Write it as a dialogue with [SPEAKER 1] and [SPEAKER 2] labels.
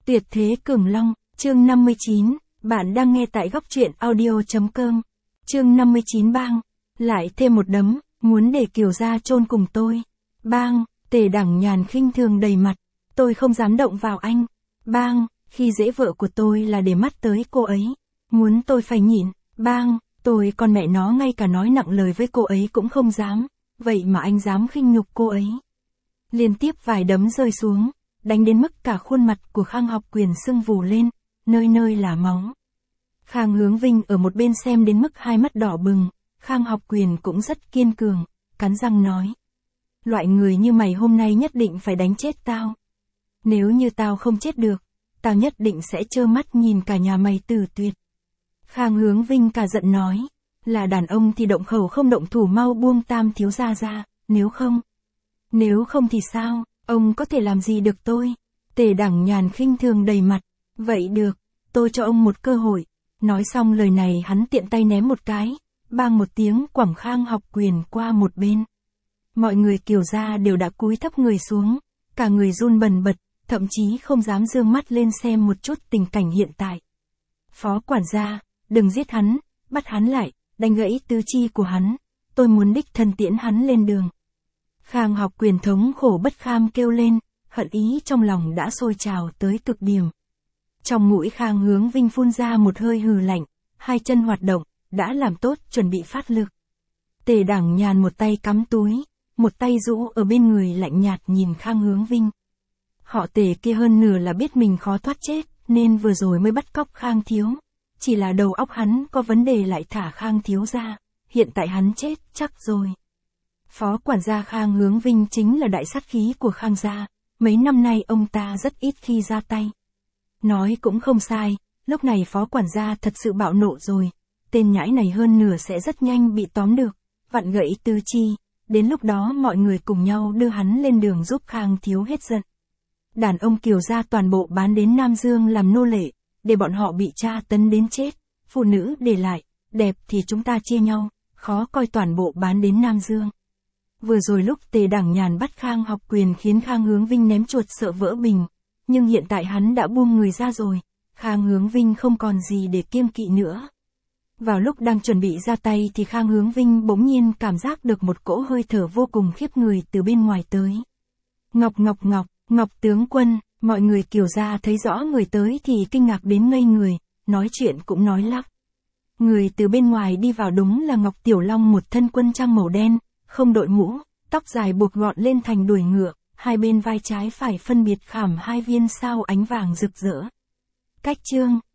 [SPEAKER 1] Tuyệt thế cường long, chương 59, bạn đang nghe tại góc truyện audio.com. Chương 59 bang, lại thêm một đấm, muốn để Kiều gia chôn cùng tôi. Bang, Tề Đẳng Nhàn khinh thường đầy mặt, tôi không dám động vào anh. Bang, khi dễ vợ của tôi là để mắt tới cô ấy, muốn tôi phải nhịn. Bang, tôi con mẹ nó ngay cả nói nặng lời với cô ấy cũng không dám, vậy mà anh dám khinh nhục cô ấy. Liên tiếp vài đấm rơi xuống, đánh đến mức cả khuôn mặt của Khang Học Quyền sưng vù lên, nơi nơi là máu. Khang Hướng Vinh ở một bên xem đến mức hai mắt đỏ bừng, Khang Học Quyền cũng rất kiên cường, cắn răng nói. Loại người như mày hôm nay nhất định phải đánh chết tao. Nếu như tao không chết được, tao nhất định sẽ trơ mắt nhìn cả nhà mày tử tuyệt. Khang Hướng Vinh cả giận nói, là đàn ông thì động khẩu không động thủ, mau buông Tam thiếu gia ra, nếu không thì sao, ông có thể làm gì được tôi? Tề Đẳng Nhàn khinh thường đầy mặt, vậy được, tôi cho ông một cơ hội. Nói xong lời này hắn tiện tay ném một cái, bang một tiếng quẳng Khang Học Quyền qua một bên. Mọi người Kiều gia đều đã cúi thấp người xuống, cả người run bần bật, thậm chí không dám dương mắt lên xem một chút tình cảnh hiện tại. Phó quản gia, đừng giết hắn, bắt hắn lại, đánh gãy tứ chi của hắn, tôi muốn đích thân tiễn hắn lên đường. Khang Học Quyền thống khổ bất kham kêu lên, hận ý trong lòng đã sôi trào tới cực điểm. Trong mũi Khang Hướng Vinh phun ra một hơi hừ lạnh, hai chân hoạt động, đã làm tốt chuẩn bị phát lực. Tề Đẳng Nhàn một tay cắm túi, một tay rũ ở bên người lạnh nhạt nhìn Khang Hướng Vinh. Họ Tề kia hơn nửa là biết mình khó thoát chết, nên vừa rồi mới bắt cóc Khang thiếu. Chỉ là đầu óc hắn có vấn đề lại thả Khang thiếu ra, hiện tại hắn chết chắc rồi. Phó quản gia Khang Hướng Vinh chính là đại sát khí của Khang gia, mấy năm nay ông ta rất ít khi ra tay. Nói cũng không sai, lúc này phó quản gia thật sự bạo nộ rồi, tên nhãi này hơn nửa sẽ rất nhanh bị tóm được, vặn gãy tứ chi, đến lúc đó mọi người cùng nhau đưa hắn lên đường giúp Khang thiếu hết giận. Đàn ông Kiều gia toàn bộ bán đến Nam Dương làm nô lệ, để bọn họ bị tra tấn đến chết, phụ nữ để lại, đẹp thì chúng ta chia nhau, khó coi toàn bộ bán đến Nam Dương. Vừa rồi lúc Tề Đẳng Nhàn bắt Khang Học Quyền khiến Khang Hướng Vinh ném chuột sợ vỡ bình, nhưng hiện tại hắn đã buông người ra rồi, Khang Hướng Vinh không còn gì để kiêng kỵ nữa. Vào lúc đang chuẩn bị ra tay thì Khang Hướng Vinh bỗng nhiên cảm giác được một cỗ hơi thở vô cùng khiếp người từ bên ngoài tới. Ngọc tướng quân, mọi người Kiều gia thấy rõ người tới thì kinh ngạc đến ngây người, nói chuyện cũng nói lắp. Người từ bên ngoài đi vào đúng là Ngọc Tiểu Long, một thân quân trang màu đen, không đội mũ, tóc dài buộc gọn lên thành đuôi ngựa, hai bên vai trái phải phân biệt khảm hai viên sao ánh vàng rực rỡ. Cách chương